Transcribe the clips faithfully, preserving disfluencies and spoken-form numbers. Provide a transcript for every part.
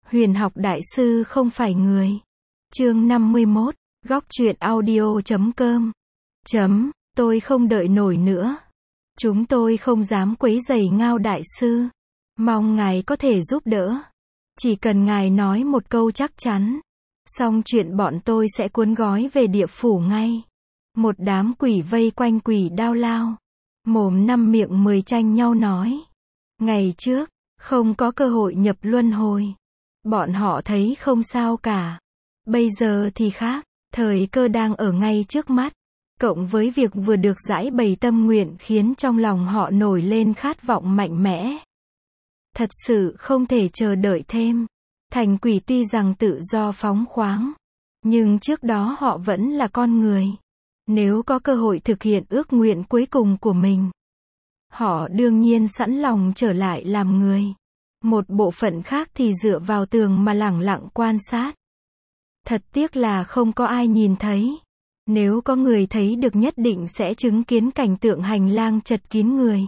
Huyền học đại sư không phải người. Chương năm mươi mốt, góc truyện audio chấm com. Chấm, tôi không đợi nổi nữa. Chúng tôi không dám quấy rầy Ngao đại sư. Mong ngài có thể giúp đỡ. Chỉ cần ngài nói một câu chắc chắn. Xong chuyện bọn tôi sẽ cuốn gói về địa phủ ngay. Một đám quỷ vây quanh Quỷ Đao Lao. Mồm năm miệng mười tranh nhau nói. Ngày trước, không có cơ hội nhập luân hồi. Bọn họ thấy không sao cả. Bây giờ thì khác, thời cơ đang ở ngay trước mắt. Cộng với việc vừa được giải bày tâm nguyện khiến trong lòng họ nổi lên khát vọng mạnh mẽ. Thật sự không thể chờ đợi thêm. Thành quỷ tuy rằng tự do phóng khoáng, nhưng trước đó họ vẫn là con người. Nếu có cơ hội thực hiện ước nguyện cuối cùng của mình, họ đương nhiên sẵn lòng trở lại làm người. Một bộ phận khác thì dựa vào tường mà lẳng lặng quan sát. Thật tiếc là không có ai nhìn thấy. Nếu có người thấy được nhất định sẽ chứng kiến cảnh tượng hành lang chật kín người.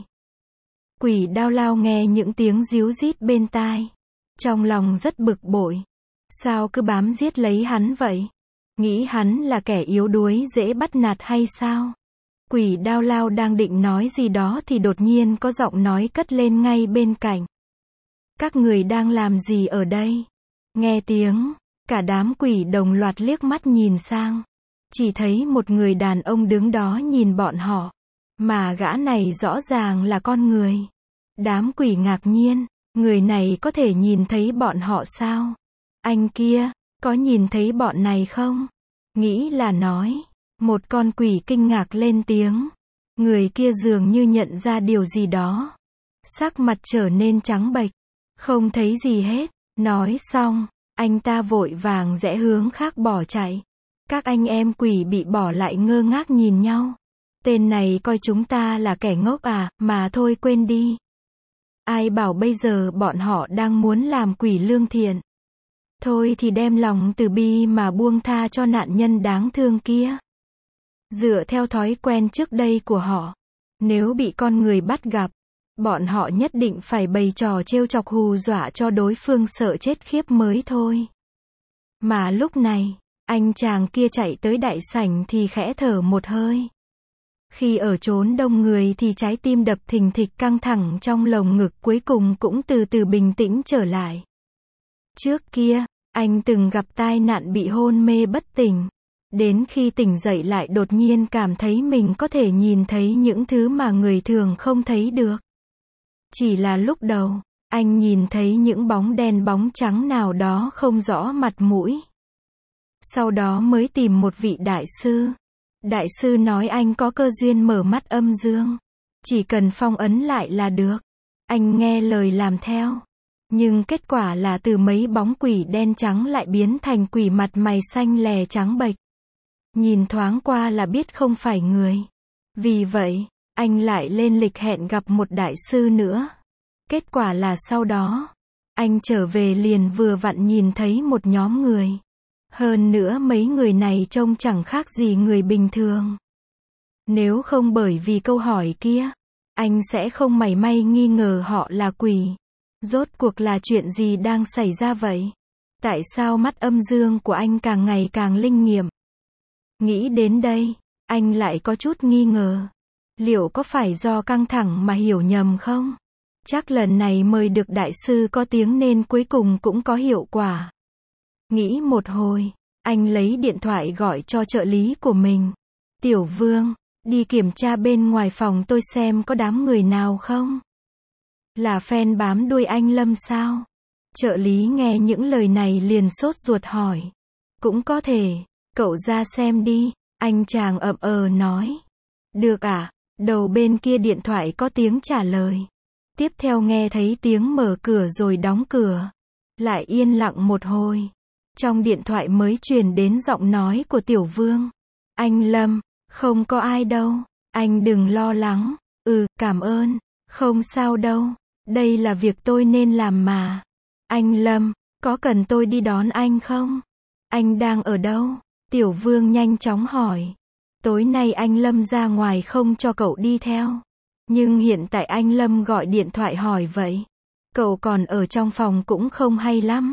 Quỷ Đao Lao nghe những tiếng ríu rít bên tai. Trong lòng rất bực bội. Sao cứ bám giết lấy hắn vậy? Nghĩ hắn là kẻ yếu đuối dễ bắt nạt hay sao? Quỷ Đao Lao đang định nói gì đó thì đột nhiên có giọng nói cất lên ngay bên cạnh. Các người đang làm gì ở đây? Nghe tiếng, cả đám quỷ đồng loạt liếc mắt nhìn sang. Chỉ thấy một người đàn ông đứng đó nhìn bọn họ. Mà gã này rõ ràng là con người. Đám quỷ ngạc nhiên, người này có thể nhìn thấy bọn họ sao? Anh kia, có nhìn thấy bọn này không? Nghĩ là nói. Một con quỷ kinh ngạc lên tiếng. Người kia dường như nhận ra điều gì đó. Sắc mặt trở nên trắng bệch. Không thấy gì hết. Nói xong, anh ta vội vàng rẽ hướng khác bỏ chạy. Các anh em quỷ bị bỏ lại ngơ ngác nhìn nhau. Tên này coi chúng ta là kẻ ngốc à, mà thôi quên đi. Ai bảo bây giờ bọn họ đang muốn làm quỷ lương thiện. Thôi thì đem lòng từ bi mà buông tha cho nạn nhân đáng thương kia. Dựa theo thói quen trước đây của họ, nếu bị con người bắt gặp, bọn họ nhất định phải bày trò trêu chọc hù dọa cho đối phương sợ chết khiếp mới thôi. Mà lúc này, anh chàng kia chạy tới đại sảnh thì khẽ thở một hơi. Khi ở chốn đông người thì trái tim đập thình thịch căng thẳng trong lồng ngực cuối cùng cũng từ từ bình tĩnh trở lại. Trước kia, anh từng gặp tai nạn bị hôn mê bất tỉnh. Đến khi tỉnh dậy lại đột nhiên cảm thấy mình có thể nhìn thấy những thứ mà người thường không thấy được. Chỉ là lúc đầu, anh nhìn thấy những bóng đen bóng trắng nào đó không rõ mặt mũi. Sau đó mới tìm một vị đại sư. Đại sư nói anh có cơ duyên mở mắt âm dương. Chỉ cần phong ấn lại là được. Anh nghe lời làm theo. Nhưng kết quả là từ mấy bóng quỷ đen trắng lại biến thành quỷ mặt mày xanh lè trắng bệch. Nhìn thoáng qua là biết không phải người. Vì vậy, anh lại lên lịch hẹn gặp một đại sư nữa. Kết quả là sau đó, anh trở về liền vừa vặn nhìn thấy một nhóm người. Hơn nữa mấy người này trông chẳng khác gì người bình thường. Nếu không bởi vì câu hỏi kia, anh sẽ không mảy may nghi ngờ họ là quỷ. Rốt cuộc là chuyện gì đang xảy ra vậy? Tại sao mắt âm dương của anh càng ngày càng linh nghiệm? Nghĩ đến đây, anh lại có chút nghi ngờ. Liệu có phải do căng thẳng mà hiểu nhầm không? Chắc lần này mời được đại sư có tiếng nên cuối cùng cũng có hiệu quả. Nghĩ một hồi, anh lấy điện thoại gọi cho trợ lý của mình. Tiểu Vương, đi kiểm tra bên ngoài phòng tôi xem có đám người nào không? Là fan bám đuôi anh Lâm sao? Trợ lý nghe những lời này liền sốt ruột hỏi. Cũng có thể, cậu ra xem đi, anh chàng ậm ờ nói. Được à? Đầu bên kia điện thoại có tiếng trả lời. Tiếp theo nghe thấy tiếng mở cửa rồi đóng cửa. Lại yên lặng một hồi. Trong điện thoại mới truyền đến giọng nói của Tiểu Vương. Anh Lâm, không có ai đâu, anh đừng lo lắng. Ừ, cảm ơn, không sao đâu, đây là việc tôi nên làm mà. Anh Lâm, có cần tôi đi đón anh không? Anh đang ở đâu? Tiểu Vương nhanh chóng hỏi. Tối nay anh Lâm ra ngoài không cho cậu đi theo. Nhưng hiện tại anh Lâm gọi điện thoại hỏi vậy. Cậu còn ở trong phòng cũng không hay lắm.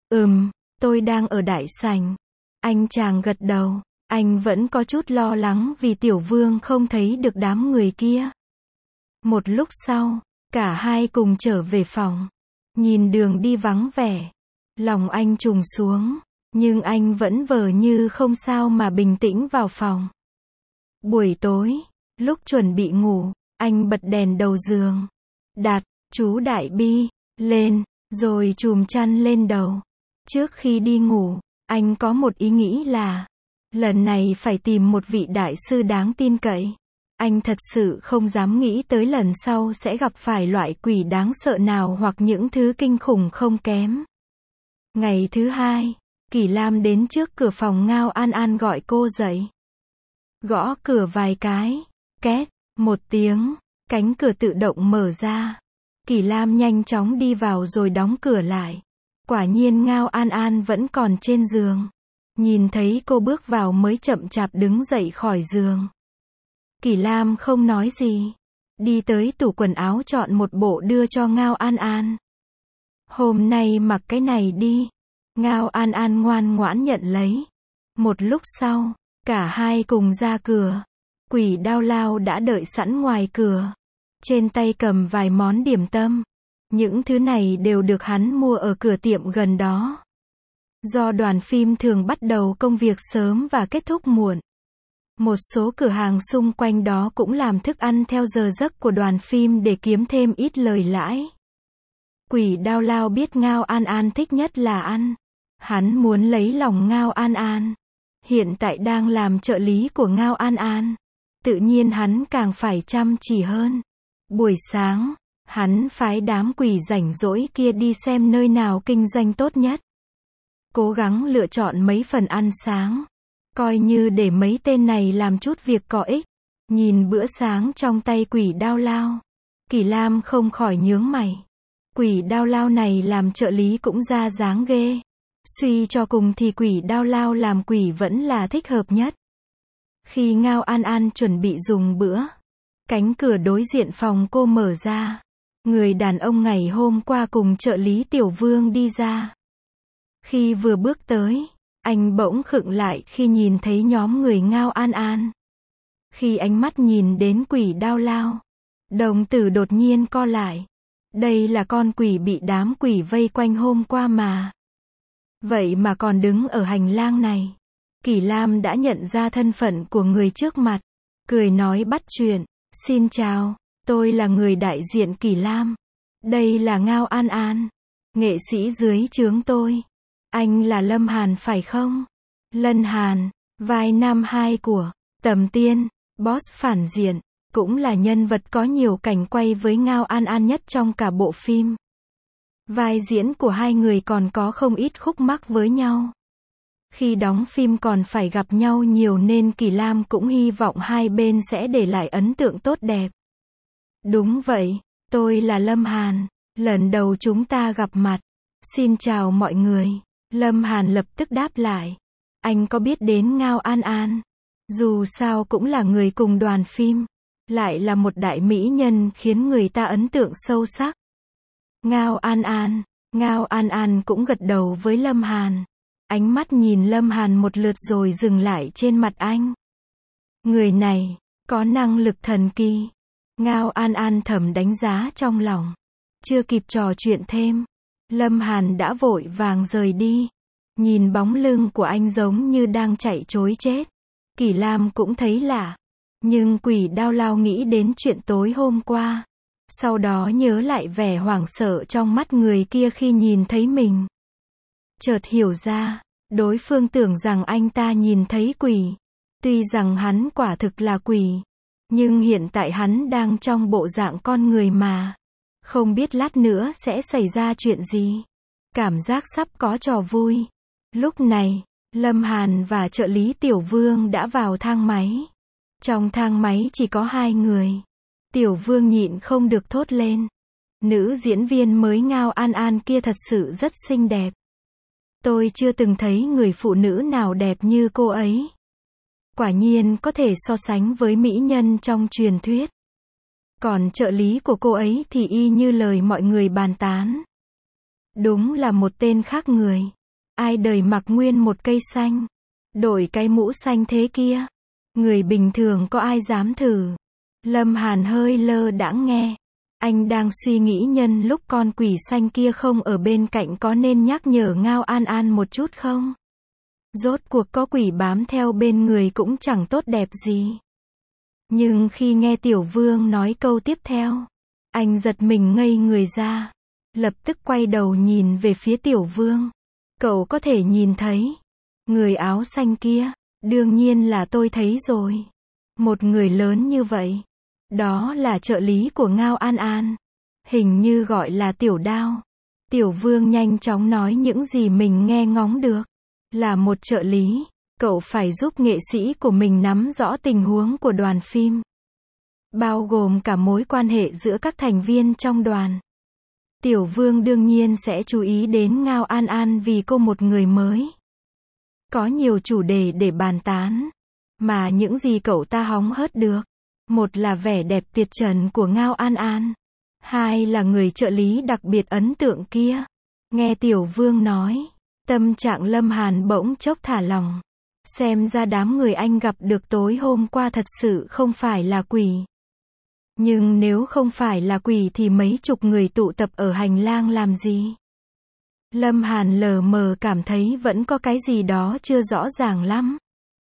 Ừm, tôi đang ở đại sảnh. Anh chàng gật đầu, anh vẫn có chút lo lắng vì Tiểu Vương không thấy được đám người kia. Một lúc sau, cả hai cùng trở về phòng. Nhìn đường đi vắng vẻ, lòng anh trùng xuống, nhưng anh vẫn vờ như không sao mà bình tĩnh vào phòng. Buổi tối, lúc chuẩn bị ngủ, anh bật đèn đầu giường, đặt chú Đại Bi lên, rồi chùm chăn lên đầu. Trước khi đi ngủ, anh có một ý nghĩ là, lần này phải tìm một vị đại sư đáng tin cậy. Anh thật sự không dám nghĩ tới lần sau sẽ gặp phải loại quỷ đáng sợ nào hoặc những thứ kinh khủng không kém. Ngày thứ hai, Kỳ Lam đến trước cửa phòng Ngao An An gọi cô dậy. Gõ cửa vài cái, két, một tiếng, cánh cửa tự động mở ra. Kỳ Lam nhanh chóng đi vào rồi đóng cửa lại. Quả nhiên Ngao An An vẫn còn trên giường. Nhìn thấy cô bước vào mới chậm chạp đứng dậy khỏi giường. Kỳ Lam không nói gì. Đi tới tủ quần áo chọn một bộ đưa cho Ngao An An. Hôm nay mặc cái này đi. Ngao An An ngoan ngoãn nhận lấy. Một lúc sau, cả hai cùng ra cửa. Quỷ Đao Lao đã đợi sẵn ngoài cửa. Trên tay cầm vài món điểm tâm. Những thứ này đều được hắn mua ở cửa tiệm gần đó. Do đoàn phim thường bắt đầu công việc sớm và kết thúc muộn. Một số cửa hàng xung quanh đó cũng làm thức ăn theo giờ giấc của đoàn phim để kiếm thêm ít lời lãi. Quỷ Đao Lao biết Ngao An An thích nhất là ăn. Hắn muốn lấy lòng Ngao An An. Hiện tại đang làm trợ lý của Ngao An An. Tự nhiên hắn càng phải chăm chỉ hơn. Buổi sáng, hắn phái đám quỷ rảnh rỗi kia đi xem nơi nào kinh doanh tốt nhất. Cố gắng lựa chọn mấy phần ăn sáng. Coi như để mấy tên này làm chút việc có ích. Nhìn bữa sáng trong tay Quỷ Đao Lao. Kỳ Lam không khỏi nhướng mày. Quỷ Đao Lao này làm trợ lý cũng ra dáng ghê. Suy cho cùng thì Quỷ Đao Lao làm quỷ vẫn là thích hợp nhất. Khi Ngao An An chuẩn bị dùng bữa, cánh cửa đối diện phòng cô mở ra. Người đàn ông ngày hôm qua cùng trợ lý Tiểu Vương đi ra. Khi vừa bước tới, anh bỗng khựng lại khi nhìn thấy nhóm người Ngao An An. Khi ánh mắt nhìn đến Quỷ Đao Lao, đồng tử đột nhiên co lại. Đây là con quỷ bị đám quỷ vây quanh hôm qua mà. Vậy mà còn đứng ở hành lang này. Kỳ Lam đã nhận ra thân phận của người trước mặt. Cười nói bắt chuyện. Xin chào, tôi là người đại diện Kỳ Lam. Đây là Ngao An An, nghệ sĩ dưới trướng tôi. Anh là Lâm Hàn phải không? Lân Hàn, vai nam hai của Tầm Tiên, boss phản diện, cũng là nhân vật có nhiều cảnh quay với Ngao An An nhất trong cả bộ phim. Vai diễn của hai người còn có không ít khúc mắc với nhau. Khi đóng phim còn phải gặp nhau nhiều nên Kỳ Lam cũng hy vọng hai bên sẽ để lại ấn tượng tốt đẹp. Đúng vậy, tôi là Lâm Hàn, lần đầu chúng ta gặp mặt. Xin chào mọi người. Lâm Hàn lập tức đáp lại. Anh có biết đến Ngao An An? Dù sao cũng là người cùng đoàn phim. Lại là một đại mỹ nhân khiến người ta ấn tượng sâu sắc. Ngao An An. Ngao An An cũng gật đầu với Lâm Hàn. Ánh mắt nhìn Lâm Hàn một lượt rồi dừng lại trên mặt anh. Người này, có năng lực thần kỳ. Ngao An An thầm đánh giá trong lòng. Chưa kịp trò chuyện thêm, Lâm Hàn đã vội vàng rời đi. Nhìn bóng lưng của anh giống như đang chạy trối chết. Kỳ Lam cũng thấy lạ. Nhưng Quỷ Đao Lao nghĩ đến chuyện tối hôm qua. Sau đó nhớ lại vẻ hoảng sợ trong mắt người kia khi nhìn thấy mình. Chợt hiểu ra, đối phương tưởng rằng anh ta nhìn thấy quỷ. Tuy rằng hắn quả thực là quỷ, nhưng hiện tại hắn đang trong bộ dạng con người mà. Không biết lát nữa sẽ xảy ra chuyện gì. Cảm giác sắp có trò vui. Lúc này, Lâm Hàn và trợ lý Tiểu Vương đã vào thang máy. Trong thang máy chỉ có hai người. Tiểu Vương nhịn không được thốt lên. Nữ diễn viên mới Ngao An An kia thật sự rất xinh đẹp. Tôi chưa từng thấy người phụ nữ nào đẹp như cô ấy. Quả nhiên có thể so sánh với mỹ nhân trong truyền thuyết. Còn trợ lý của cô ấy thì y như lời mọi người bàn tán. Đúng là một tên khác người. Ai đời mặc nguyên một cây xanh, đổi cái mũ xanh thế kia. Người bình thường có ai dám thử. Lâm Hàn hơi lơ đãng nghe. Anh đang suy nghĩ nhân lúc con quỷ xanh kia không ở bên cạnh có nên nhắc nhở Ngao An An một chút không? Rốt cuộc có quỷ bám theo bên người cũng chẳng tốt đẹp gì. Nhưng khi nghe Tiểu Vương nói câu tiếp theo, anh giật mình ngây người ra. Lập tức quay đầu nhìn về phía Tiểu Vương. Cậu có thể nhìn thấy người áo xanh kia. Đương nhiên là tôi thấy rồi. Một người lớn như vậy. Đó là trợ lý của Ngao An An. Hình như gọi là Tiểu Đao. Tiểu Vương nhanh chóng nói những gì mình nghe ngóng được. Là một trợ lý, cậu phải giúp nghệ sĩ của mình nắm rõ tình huống của đoàn phim. Bao gồm cả mối quan hệ giữa các thành viên trong đoàn. Tiểu Vương đương nhiên sẽ chú ý đến Ngao An An vì cô một người mới. Có nhiều chủ đề để bàn tán. Mà những gì cậu ta hóng hớt được. Một là vẻ đẹp tuyệt trần của Ngao An An. Hai là người trợ lý đặc biệt ấn tượng kia. Nghe Tiểu Vương nói, tâm trạng Lâm Hàn bỗng chốc thả lỏng. Xem ra đám người anh gặp được tối hôm qua thật sự không phải là quỷ. Nhưng nếu không phải là quỷ thì mấy chục người tụ tập ở hành lang làm gì? Lâm Hàn lờ mờ cảm thấy vẫn có cái gì đó chưa rõ ràng lắm.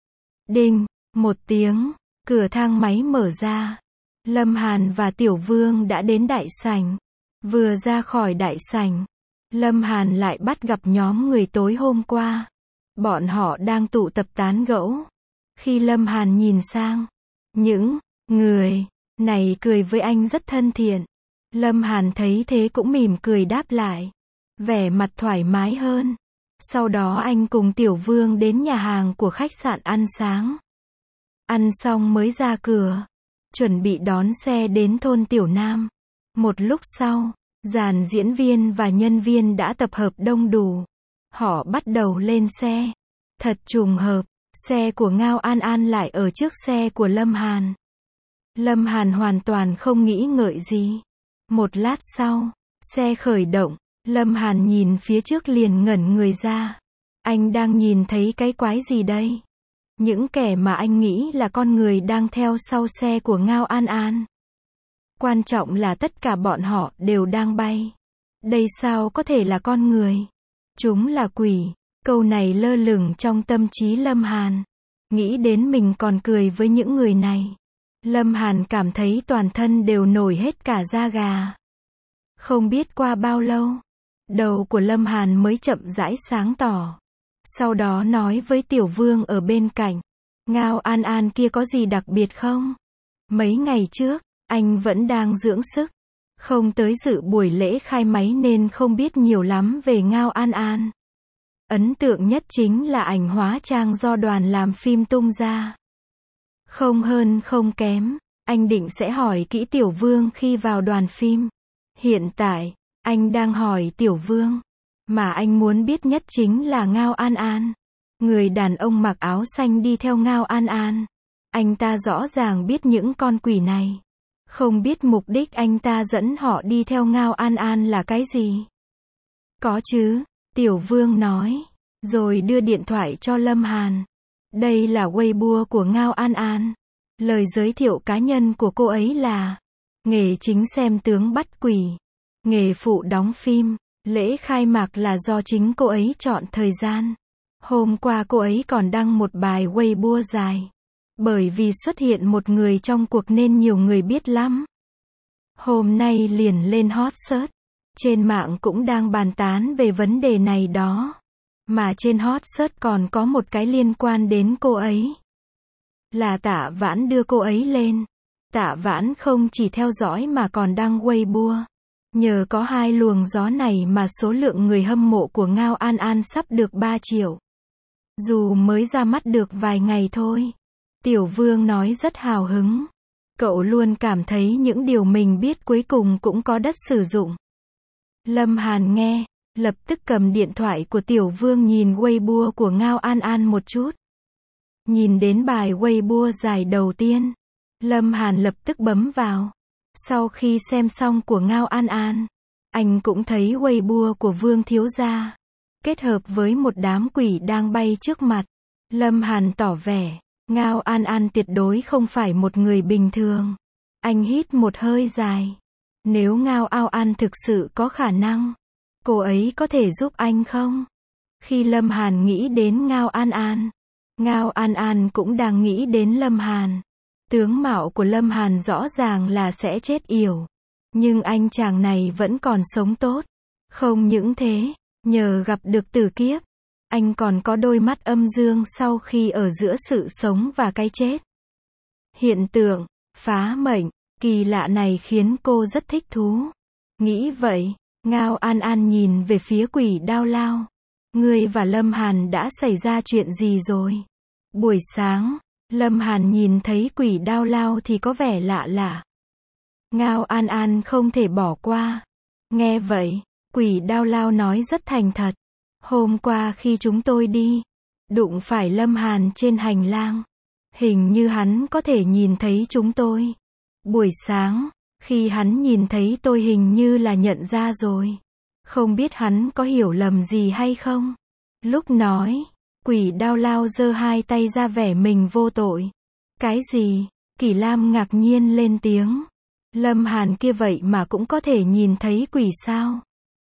Đinh, một tiếng, cửa thang máy mở ra. Lâm Hàn và Tiểu Vương đã đến đại sảnh. Vừa ra khỏi đại sảnh, Lâm Hàn lại bắt gặp nhóm người tối hôm qua. Bọn họ đang tụ tập tán gẫu. Khi Lâm Hàn nhìn sang, những người này cười với anh rất thân thiện. Lâm Hàn thấy thế cũng mỉm cười đáp lại. Vẻ mặt thoải mái hơn. Sau đó anh cùng Tiểu Vương đến nhà hàng của khách sạn ăn sáng. Ăn xong mới ra cửa. Chuẩn bị đón xe đến thôn Tiểu Nam. Một lúc sau, dàn diễn viên và nhân viên đã tập hợp đông đủ. Họ bắt đầu lên xe. Thật trùng hợp, xe của Ngao An An lại ở trước xe của Lâm Hàn. Lâm Hàn hoàn toàn không nghĩ ngợi gì. Một lát sau, xe khởi động. Lâm Hàn nhìn phía trước liền ngẩn người ra. Anh đang nhìn thấy cái quái gì đây? Những kẻ mà anh nghĩ là con người đang theo sau xe của Ngao An An. Quan trọng là tất cả bọn họ đều đang bay. Đây sao có thể là con người? Chúng là quỷ. Câu này lơ lửng trong tâm trí Lâm Hàn. Nghĩ đến mình còn cười với những người này. Lâm Hàn cảm thấy toàn thân đều nổi hết cả da gà. Không biết qua bao lâu, đầu của Lâm Hàn mới chậm rãi sáng tỏ. Sau đó nói với Tiểu Vương ở bên cạnh. Ngao An An kia có gì đặc biệt không? Mấy ngày trước, anh vẫn đang dưỡng sức. Không tới dự buổi lễ khai máy nên không biết nhiều lắm về Ngao An An. Ấn tượng nhất chính là ảnh hóa trang do đoàn làm phim tung ra. Không hơn không kém, anh định sẽ hỏi kỹ Tiểu Vương khi vào đoàn phim. Hiện tại, anh đang hỏi Tiểu Vương. Mà anh muốn biết nhất chính là Ngao An An. Người đàn ông mặc áo xanh đi theo Ngao An An. Anh ta rõ ràng biết những con quỷ này. Không biết mục đích anh ta dẫn họ đi theo Ngao An An là cái gì? Có chứ, Tiểu Vương nói. Rồi đưa điện thoại cho Lâm Hàn. Đây là Weibo của Ngao An An. Lời giới thiệu cá nhân của cô ấy là nghề chính xem tướng bắt quỷ. Nghề phụ đóng phim. Lễ khai mạc là do chính cô ấy chọn thời gian. Hôm qua cô ấy còn đăng một bài Weibo dài. Bởi vì xuất hiện một người trong cuộc nên nhiều người biết lắm. Hôm nay liền lên hot search. Trên mạng cũng đang bàn tán về vấn đề này đó. Mà trên hot search còn có một cái liên quan đến cô ấy. Là Tạ Vãn đưa cô ấy lên. Tạ Vãn không chỉ theo dõi mà còn đăng Weibo. Nhờ có hai luồng gió này mà số lượng người hâm mộ của Ngao An An sắp được ba triệu. Dù mới ra mắt được vài ngày thôi. Tiểu Vương nói rất hào hứng. Cậu luôn cảm thấy những điều mình biết cuối cùng cũng có đất sử dụng. Lâm Hàn nghe, lập tức cầm điện thoại của Tiểu Vương nhìn Weibo của Ngao An An một chút. Nhìn đến bài Weibo dài đầu tiên, Lâm Hàn lập tức bấm vào. Sau khi xem xong của Ngao An An, anh cũng thấy Weibo của Vương thiếu gia. kết hợp với một đám quỷ đang bay trước mặt. Lâm Hàn tỏ vẻ, Ngao An An tuyệt đối không phải một người bình thường. Anh hít một hơi dài. Nếu Ngao Ao An thực sự có khả năng, cô ấy có thể giúp anh không? Khi Lâm Hàn nghĩ đến Ngao An An, Ngao An An cũng đang nghĩ đến Lâm Hàn. Tướng mạo của Lâm Hàn rõ ràng là sẽ chết yểu. Nhưng anh chàng này vẫn còn sống tốt. Không những thế, nhờ gặp được tử kiếp, anh còn có đôi mắt âm dương sau khi ở giữa sự sống và cái chết. Hiện tượng phá mệnh kỳ lạ này khiến cô rất thích thú. Nghĩ vậy, Ngao An An nhìn về phía Quỷ Đao Lao. Ngươi và Lâm Hàn đã xảy ra chuyện gì rồi? Buổi sáng, Lâm Hàn nhìn thấy Quỷ Đao Lao thì có vẻ lạ lạ. Ngao An An không thể bỏ qua. Nghe vậy, Quỷ Đao Lao nói rất thành thật. Hôm qua khi chúng tôi đi, đụng phải Lâm Hàn trên hành lang. Hình như hắn có thể nhìn thấy chúng tôi. Buổi sáng, khi hắn nhìn thấy tôi hình như là nhận ra rồi. Không biết hắn có hiểu lầm gì hay không? Lúc nói, Quỷ Đao Lao giơ hai tay ra vẻ mình vô tội. Cái gì? Kỷ Lam ngạc nhiên lên tiếng. Lâm Hàn kia vậy mà cũng có thể nhìn thấy quỷ sao?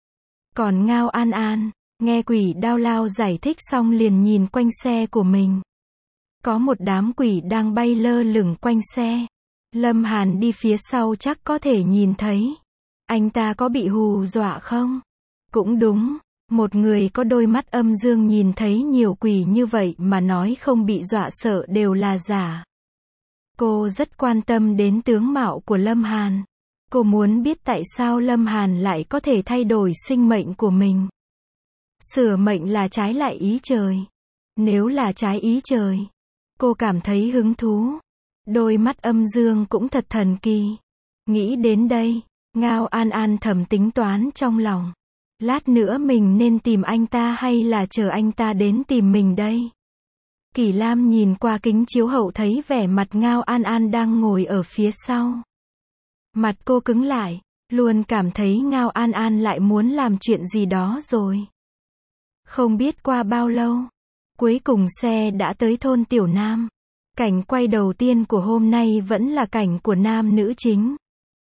Còn Ngao An An, nghe Quỷ Đao Lao giải thích xong liền nhìn quanh xe của mình. Có một đám quỷ đang bay lơ lửng quanh xe. Lâm Hàn đi phía sau chắc có thể nhìn thấy. Anh ta có bị hù dọa không? Cũng đúng, một người có đôi mắt âm dương nhìn thấy nhiều quỷ như vậy mà nói không bị dọa sợ đều là giả. Cô rất quan tâm đến tướng mạo của Lâm Hàn. Cô muốn biết tại sao Lâm Hàn lại có thể thay đổi sinh mệnh của mình. Sửa mệnh là trái lại ý trời. Nếu là trái ý trời, cô cảm thấy hứng thú. Đôi mắt âm dương cũng thật thần kỳ. Nghĩ đến đây, Ngao An An thầm tính toán trong lòng. Lát nữa mình nên tìm anh ta hay là chờ anh ta đến tìm mình đây? Kỷ Lam nhìn qua kính chiếu hậu thấy vẻ mặt Ngao An An đang ngồi ở phía sau. Mặt cô cứng lại, luôn cảm thấy Ngao An An lại muốn làm chuyện gì đó rồi. Không biết qua bao lâu, cuối cùng xe đã tới thôn Tiểu Nam. Cảnh quay đầu tiên của hôm nay vẫn là cảnh của nam nữ chính.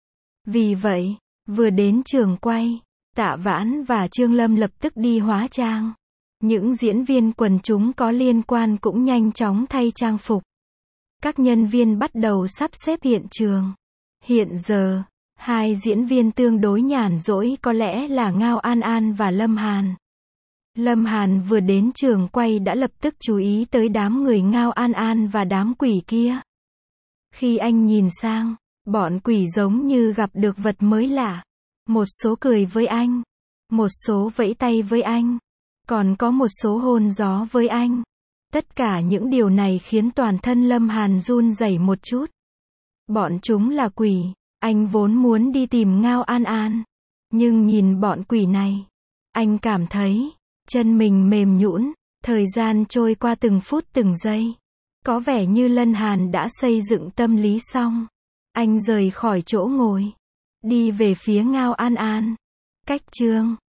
Vì vậy, vừa đến trường quay, Tạ Vãn và Trương Lâm lập tức đi hóa trang. Những diễn viên quần chúng có liên quan cũng nhanh chóng thay trang phục. Các nhân viên bắt đầu sắp xếp hiện trường. Hiện giờ, hai diễn viên tương đối nhàn rỗi có lẽ là Ngao An An và Lâm Hàn. Lâm Hàn vừa đến trường quay đã lập tức chú ý tới đám người Ngao An An và đám quỷ kia. Khi anh nhìn sang, bọn quỷ giống như gặp được vật mới lạ. Một số cười với anh, một số vẫy tay với anh, còn có một số hôn gió với anh. Tất cả những điều này khiến toàn thân Lâm Hàn run rẩy một chút. Bọn chúng là quỷ, anh vốn muốn đi tìm Ngao An An. Nhưng nhìn bọn quỷ này, anh cảm thấy chân mình mềm nhũn, thời gian trôi qua từng phút từng giây. Có vẻ như Lâm Hàn đã xây dựng tâm lý xong. Anh rời khỏi chỗ ngồi, đi về phía Ngao An An. Cách chương